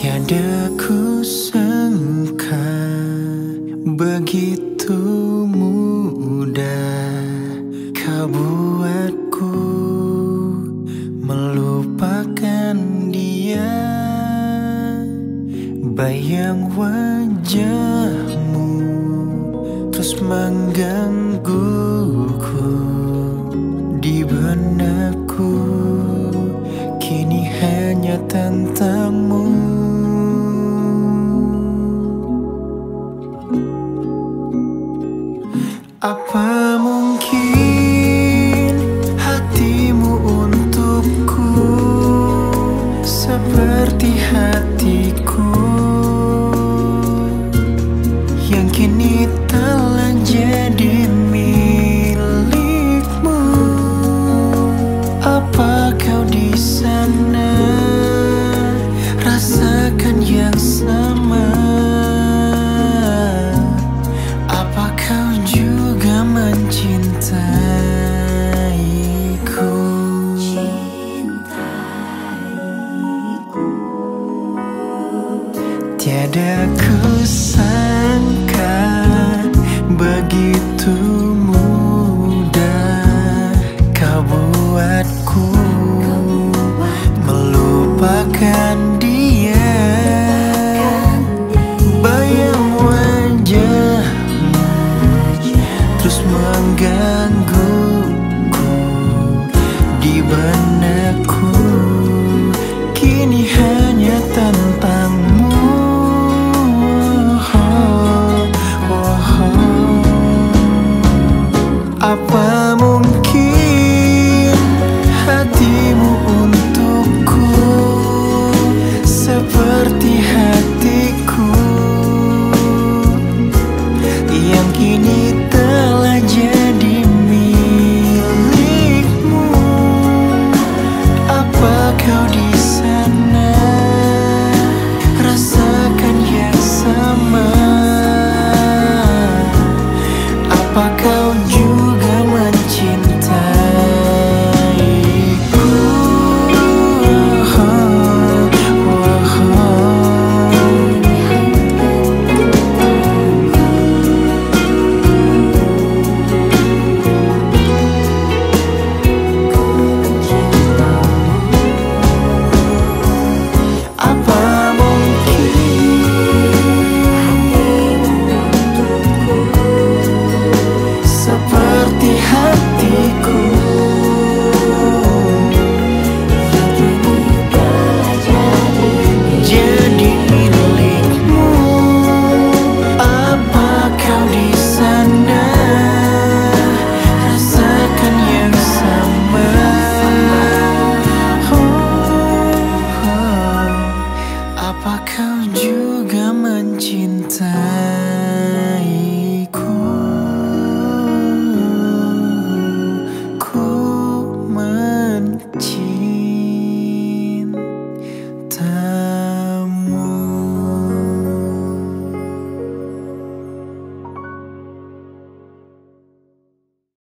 Tiada kusangka begitu mudah kau buatku melupakan dia. Bayang wajahmu terus menggangguku di benakku, kini hanya tentangmu. Apa mungkin hatimu untukku seperti hatiku yang kini telah jadi milikmu? Apa kau di sana rasakan yang sama? Apa kau juga mencintaiku? Tiada kusangka begitu mudah kau buatku melupakan dia. Bayang wajahmu terus menggangguku di benakku,